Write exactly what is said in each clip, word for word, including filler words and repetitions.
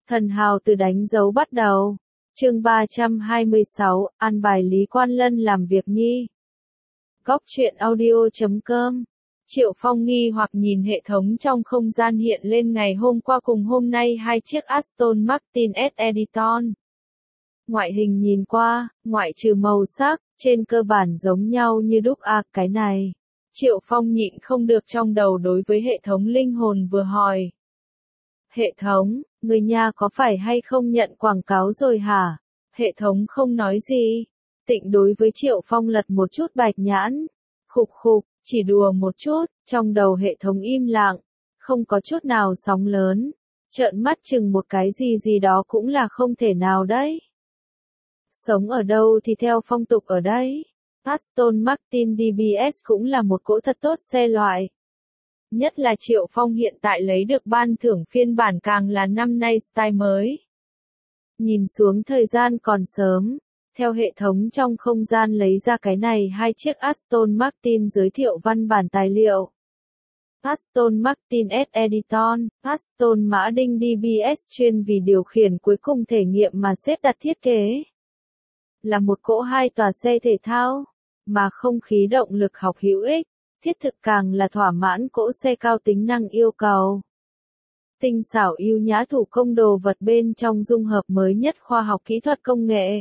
Thần hào từ đánh dấu bắt đầu. Chương ba trăm hai mươi sáu, an bài Lý Quan Lân làm việc nhi. Góc truyện audio chấm com. Triệu Phong nghi hoặc nhìn hệ thống trong không gian hiện lên ngày hôm qua cùng hôm nay hai chiếc Aston Martin S Editon. Ngoại hình nhìn qua, ngoại trừ màu sắc, trên cơ bản giống nhau như đúc à, cái này. Triệu Phong nhịn không được trong đầu đối với hệ thống linh hồn vừa hỏi. Hệ thống, người nhà có phải hay không nhận quảng cáo rồi hả? Hệ thống không nói gì. Tịnh đối với Triệu Phong lật một chút bạch nhãn. Khục khục, chỉ đùa một chút, trong đầu hệ thống im lặng. Không có chút nào sóng lớn. Trợn mắt chừng một cái gì gì đó cũng là không thể nào đấy. Sống ở đâu thì theo phong tục ở đấy. Aston Martin đê bê ét cũng là một cỗ thật tốt xe loại. Nhất là Triệu Phong hiện tại lấy được ban thưởng phiên bản càng là năm nay style mới. Nhìn xuống thời gian còn sớm, theo hệ thống trong không gian lấy ra cái này hai chiếc Aston Martin giới thiệu văn bản tài liệu. Aston Martin S Editon, Aston Martin đê bê ét chuyên vì điều khiển cuối cùng thể nghiệm mà xếp đặt thiết kế. Là một cỗ hai tòa xe thể thao, mà không khí động lực học hữu ích. Thiết thực càng là thỏa mãn cỗ xe cao tính năng yêu cầu. Tinh xảo ưu nhã thủ công đồ vật bên trong dung hợp mới nhất khoa học kỹ thuật công nghệ.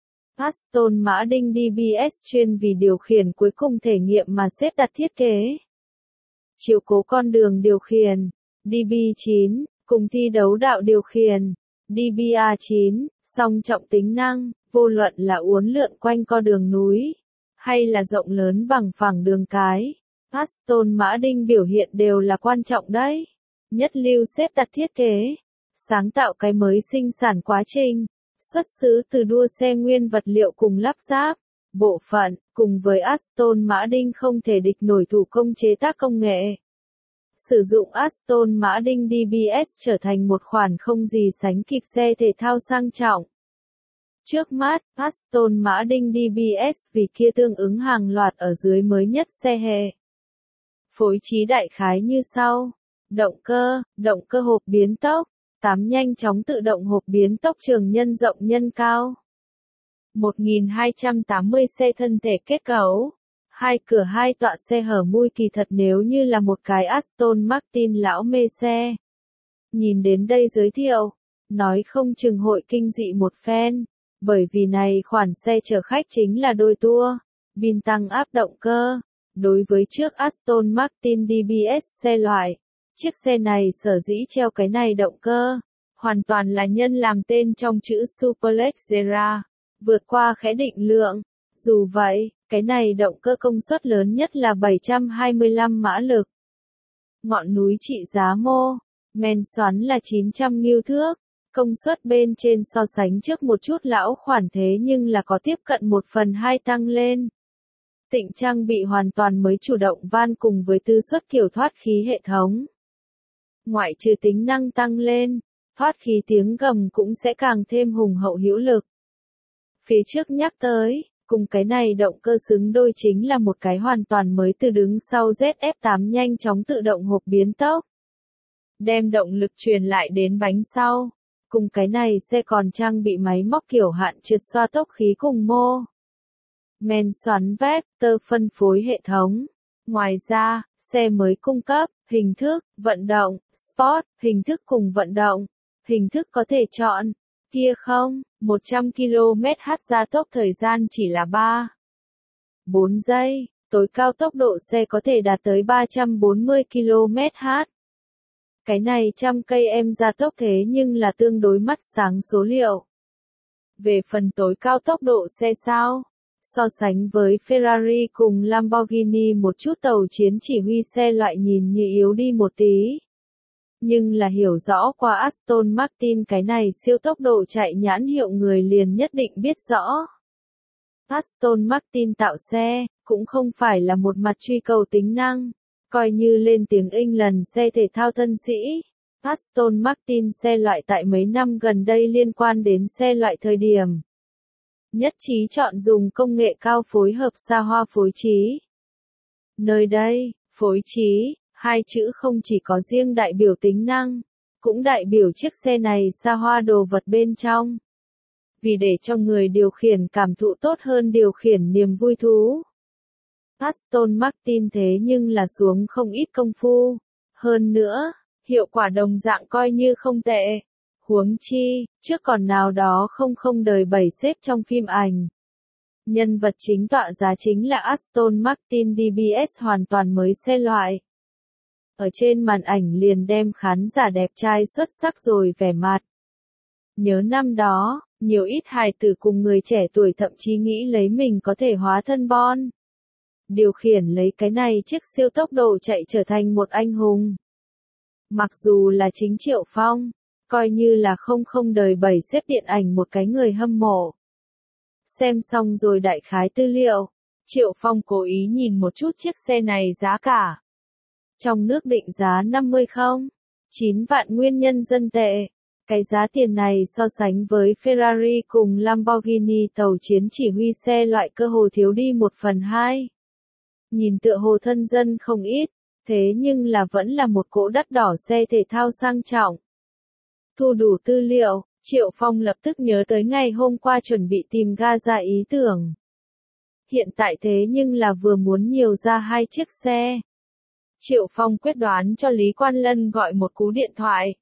Aston Martin đê bê ét chuyên vì điều khiển cuối cùng thể nghiệm mà xếp đặt thiết kế. Chiếu cố con đường điều khiển, đê bê chín, cùng thi đấu đạo điều khiển, đê bê a chín, song trọng tính năng, vô luận là uốn lượn quanh co đường núi, hay là rộng lớn bằng phẳng đường cái. Aston Martin biểu hiện đều là quan trọng đấy. Nhất lưu xếp đặt thiết kế, sáng tạo cái mới sinh sản quá trình, xuất xứ từ đua xe nguyên vật liệu cùng lắp ráp, bộ phận, cùng với Aston Martin không thể địch nổi thủ công chế tác công nghệ. Sử dụng Aston Martin đê bê ét trở thành một khoản không gì sánh kịp xe thể thao sang trọng. Trước mắt, Aston Martin đê bê ét vì kia tương ứng hàng loạt ở dưới mới nhất xe hệ. Phối trí đại khái như sau. Động cơ, động cơ hộp biến tốc, tám nhanh chóng tự động hộp biến tốc trường nhân rộng nhân cao. một nghìn hai trăm tám mươi xe thân thể kết cấu. Hai cửa hai tọa xe hở mui kỳ thật nếu như là một cái Aston Martin lão mê xe. Nhìn đến đây giới thiệu, nói không chừng hội kinh dị một phen, bởi vì này khoản xe chở khách chính là đôi tua, bin tăng áp động cơ. Đối với trước Aston Martin đê bê ét xe loại, chiếc xe này sở dĩ treo cái này động cơ, hoàn toàn là nhân làm tên trong chữ Superleggera, vượt qua khẽ định lượng. Dù vậy, cái này động cơ công suất lớn nhất là bảy trăm hai mươi lăm mã lực. Ngọn núi trị giá mô, men xoắn là chín trăm niu thước, công suất bên trên so sánh trước một chút lão khoản thế nhưng là có tiếp cận một phần hai tăng lên. Tịnh trang bị hoàn toàn mới chủ động van cùng với tư suất kiểu thoát khí hệ thống. Ngoại trừ tính năng tăng lên, thoát khí tiếng gầm cũng sẽ càng thêm hùng hậu hữu lực. Phía trước nhắc tới, cùng cái này động cơ xứng đôi chính là một cái hoàn toàn mới từ đứng sau Z F tám nhanh chóng tự động hộp biến tốc. Đem động lực truyền lại đến bánh sau. Cùng cái này xe còn trang bị máy móc kiểu hạn trượt xoa tốc khí cùng mô. Men xoắn vector phân phối hệ thống. Ngoài ra, xe mới cung cấp, hình thức, vận động, sport, hình thức cùng vận động. Hình thức có thể chọn, kia không, một trăm ki lô mét h gia tốc thời gian chỉ là ba phẩy bốn giây, tối cao tốc độ xe có thể đạt tới ba trăm bốn mươi ki lô mét h. Cái này trăm cây em gia tốc thế nhưng là tương đối mắt sáng số liệu. Về phần tối cao tốc độ xe sao? So sánh với Ferrari cùng Lamborghini một chút tàu chiến chỉ huy xe loại nhìn như yếu đi một tí. Nhưng là hiểu rõ qua Aston Martin cái này siêu tốc độ chạy nhãn hiệu người liền nhất định biết rõ. Aston Martin tạo xe, cũng không phải là một mặt truy cầu tính năng, coi như lên tiếng England xe thể thao thân sĩ. Aston Martin xe loại tại mấy năm gần đây liên quan đến xe loại thời điểm. Nhất trí chọn dùng công nghệ cao phối hợp xa hoa phối trí. Nơi đây, phối trí, hai chữ không chỉ có riêng đại biểu tính năng, cũng đại biểu chiếc xe này xa hoa đồ vật bên trong. Vì để cho người điều khiển cảm thụ tốt hơn điều khiển niềm vui thú. Aston Martin thế nhưng là xuống không ít công phu. Hơn nữa, hiệu quả đồng dạng coi như không tệ. Huống chi, trước còn nào đó không không đời bảy xếp trong phim ảnh. Nhân vật chính tọa giá chính là Aston Martin đê bê ét hoàn toàn mới xe loại. Ở trên màn ảnh liền đem khán giả đẹp trai xuất sắc rồi vẻ mặt. Nhớ năm đó, nhiều ít hài tử cùng người trẻ tuổi thậm chí nghĩ lấy mình có thể hóa thân Bon. Điều khiển lấy cái này chiếc siêu tốc độ chạy trở thành một anh hùng. Mặc dù là chính Triệu Phong, coi như là không không đời bảy xếp điện ảnh một cái người hâm mộ. Xem xong rồi đại khái tư liệu, Triệu Phong cố ý nhìn một chút chiếc xe này giá cả. Trong nước định giá năm mươi không chín vạn nguyên nhân dân tệ. Cái giá tiền này so sánh với Ferrari cùng Lamborghini tàu chiến chỉ huy xe loại cơ hồ thiếu đi một phần hai. Nhìn tựa hồ thân dân không ít, thế nhưng là vẫn là một cỗ đắt đỏ xe thể thao sang trọng. Thu đủ tư liệu, Triệu Phong lập tức nhớ tới ngày hôm qua chuẩn bị tìm ga ra ý tưởng. Hiện tại thế nhưng là vừa muốn nhiều ra hai chiếc xe. Triệu Phong quyết đoán cho Lý Quan Lân gọi một cú điện thoại.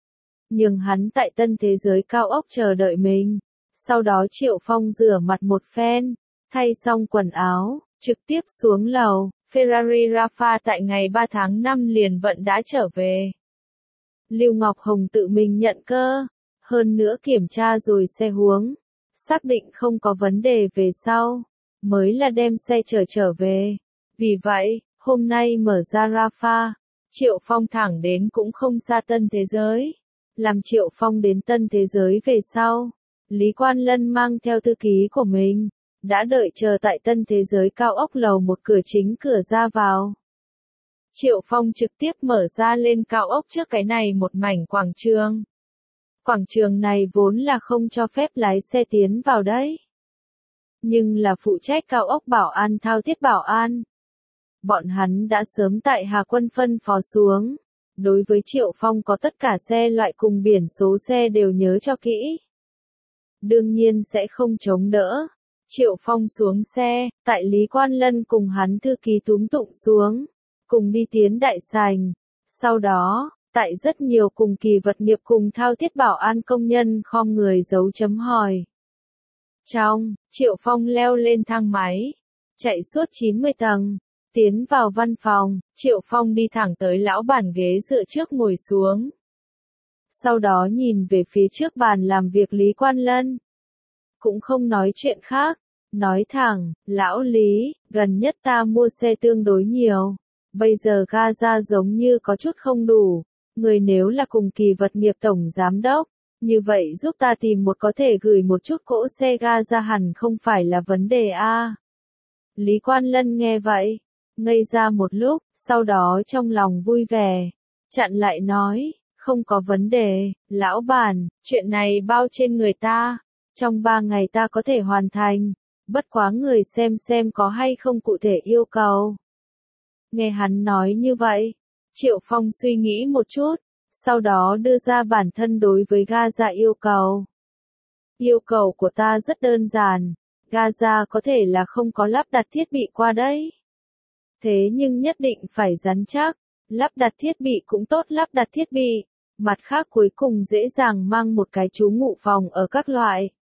Nhưng hắn tại Tân Thế Giới cao ốc chờ đợi mình. Sau đó Triệu Phong rửa mặt một phen, thay xong quần áo, trực tiếp xuống lầu. Ferrari Rafa tại ngày ba tháng năm liền vận đã trở về. Lưu Ngọc Hồng tự mình nhận cơ, hơn nữa kiểm tra rồi xe huống, xác định không có vấn đề về sau, mới là đem xe chở trở về. Vì vậy, hôm nay mở ra Rafa, Triệu Phong thẳng đến cũng không xa Tân Thế Giới. Làm Triệu Phong đến Tân Thế Giới về sau, Lý Quan Lân mang theo thư ký của mình, đã đợi chờ tại Tân Thế Giới cao ốc lầu một cửa chính cửa ra vào. Triệu Phong trực tiếp mở ra lên cao ốc trước cái này một mảnh quảng trường. Quảng trường này vốn là không cho phép lái xe tiến vào đấy. Nhưng là phụ trách cao ốc bảo an thao thiết bảo an. Bọn hắn đã sớm tại Hà Quân phân phó xuống. Đối với Triệu Phong có tất cả xe loại cùng biển số xe đều nhớ cho kỹ. Đương nhiên sẽ không chống đỡ. Triệu Phong xuống xe, tại Lý Quan Lân cùng hắn thư ký túm tụng xuống, cùng đi tiến đại sảnh. Sau đó, tại rất nhiều cùng kỳ vật nghiệp cùng thao thiết bảo an công nhân khom người dấu chấm hỏi. Trong, Triệu Phong leo lên thang máy, chạy suốt chín mươi tầng, tiến vào văn phòng, Triệu Phong đi thẳng tới lão bàn ghế dựa trước ngồi xuống. Sau đó nhìn về phía trước bàn làm việc Lý Quan Lân. Cũng không nói chuyện khác, nói thẳng, lão Lý, gần nhất ta mua xe tương đối nhiều, bây giờ ga ra giống như có chút không đủ, người nếu là cùng kỳ vật nghiệp tổng giám đốc, như vậy giúp ta tìm một có thể gửi một chút cỗ xe ga ra hẳn không phải là vấn đề a. Lý Quan Lân nghe vậy, ngây ra một lúc, sau đó trong lòng vui vẻ, chặn lại nói, không có vấn đề, lão bản, chuyện này bao trên người ta, trong ba ngày ta có thể hoàn thành, bất quá người xem xem có hay không cụ thể yêu cầu. Nghe hắn nói như vậy, Triệu Phong suy nghĩ một chút, sau đó đưa ra bản thân đối với Gaza yêu cầu. Yêu cầu của ta rất đơn giản, Gaza có thể là không có lắp đặt thiết bị qua đấy. Thế nhưng nhất định phải rắn chắc, lắp đặt thiết bị cũng tốt lắp đặt thiết bị, mặt khác cuối cùng dễ dàng mang một cái trú ngụ phòng ở các loại.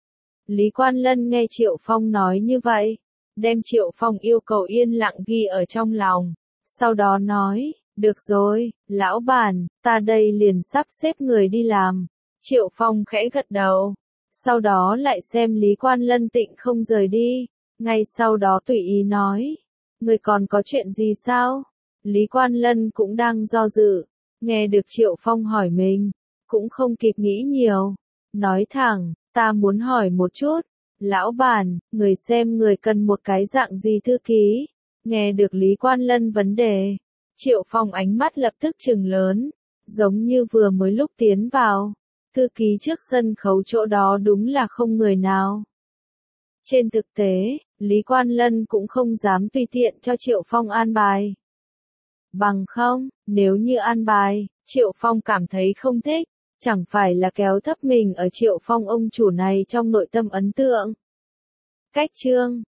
Lý Quan Lân nghe Triệu Phong nói như vậy, đem Triệu Phong yêu cầu yên lặng ghi ở trong lòng, sau đó nói, được rồi, lão bản, ta đây liền sắp xếp người đi làm. Triệu Phong khẽ gật đầu, sau đó lại xem Lý Quan Lân tịnh không rời đi, ngay sau đó tùy ý nói, người còn có chuyện gì sao? Lý Quan Lân cũng đang do dự, nghe được Triệu Phong hỏi mình, cũng không kịp nghĩ nhiều, nói thẳng, ta muốn hỏi một chút, lão bản, người xem người cần một cái dạng gì thư ký? Nghe được Lý Quan Lân vấn đề, Triệu Phong ánh mắt lập tức trừng lớn, giống như vừa mới lúc tiến vào, thư ký trước sân khấu chỗ đó đúng là không người nào. Trên thực tế, Lý Quan Lân cũng không dám tùy tiện cho Triệu Phong an bài. Bằng không, nếu như an bài, Triệu Phong cảm thấy không thích, chẳng phải là kéo thấp mình ở Triệu Phong ông chủ này trong nội tâm ấn tượng. Cách chương